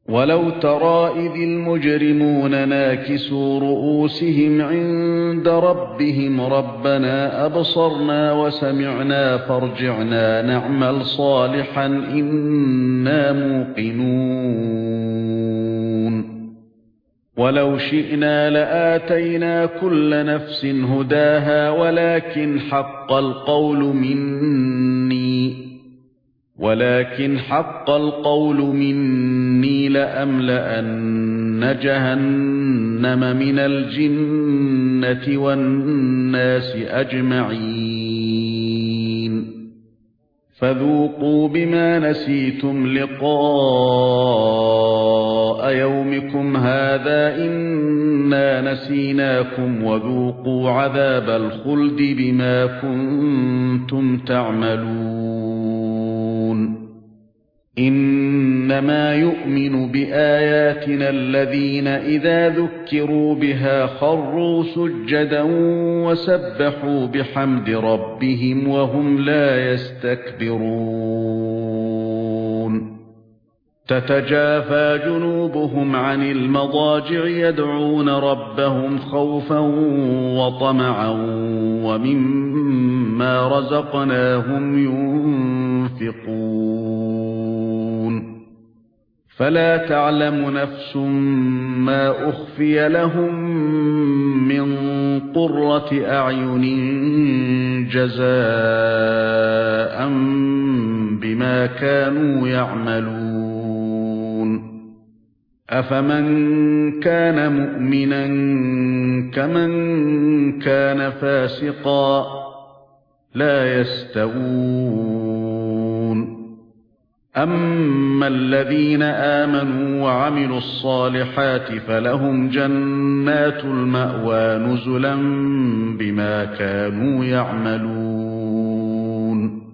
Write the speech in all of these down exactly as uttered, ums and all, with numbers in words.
وَلَوْ تَرَى إِذِ الْمُجْرِمُونَ نَاكِسُو رُءُوسِهِمْ عِندَ رَبِّهِمْ رَبَّنَا أَبْصَرْنَا وَسَمِعْنَا فَارْجِعْنَا نَعْمَلْ صَالِحًا إِنَّا مُوقِنُونَ وَلَوْ شِئْنَا لَآتَيْنَا كُلَّ نَفْسٍ هُدَاهَا وَلَكِنْ حَقَّ الْقَوْلُ مِنِّي ولكن حق القول مني لأملأن جهنم من الجنة والناس أجمعين فذوقوا بما نسيتم لقاء يومكم هذا إنا نسيناكم وذوقوا عذاب الخلد بما كنتم تعملون إنما يؤمن بآياتنا الذين إذا ذكروا بها خروا سجدا وسبحوا بحمد ربهم وهم لا يستكبرون تتجافى جنوبهم عن المضاجع يدعون ربهم خوفا وطمعا ومما رزقناهم ينفقون فلا تعلم نفس ما أخفي لهم من قرة أعين جزاء بما كانوا يعملون أفمن كان مؤمنا كمن كان فاسقا لا يستوون أما الذين آمنوا وعملوا الصالحات فلهم جنات المأوى نزلا بما كانوا يعملون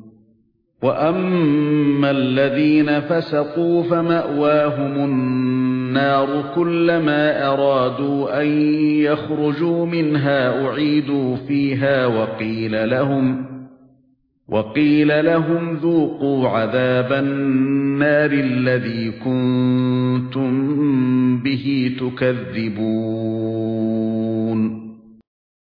وأما الذين فسقوا فمأواهم النار كلما أرادوا أن يخرجوا منها أعيدوا فيها وقيل لهم وقيل لهم ذوقوا عذاب النار الذي كنتم به تكذبون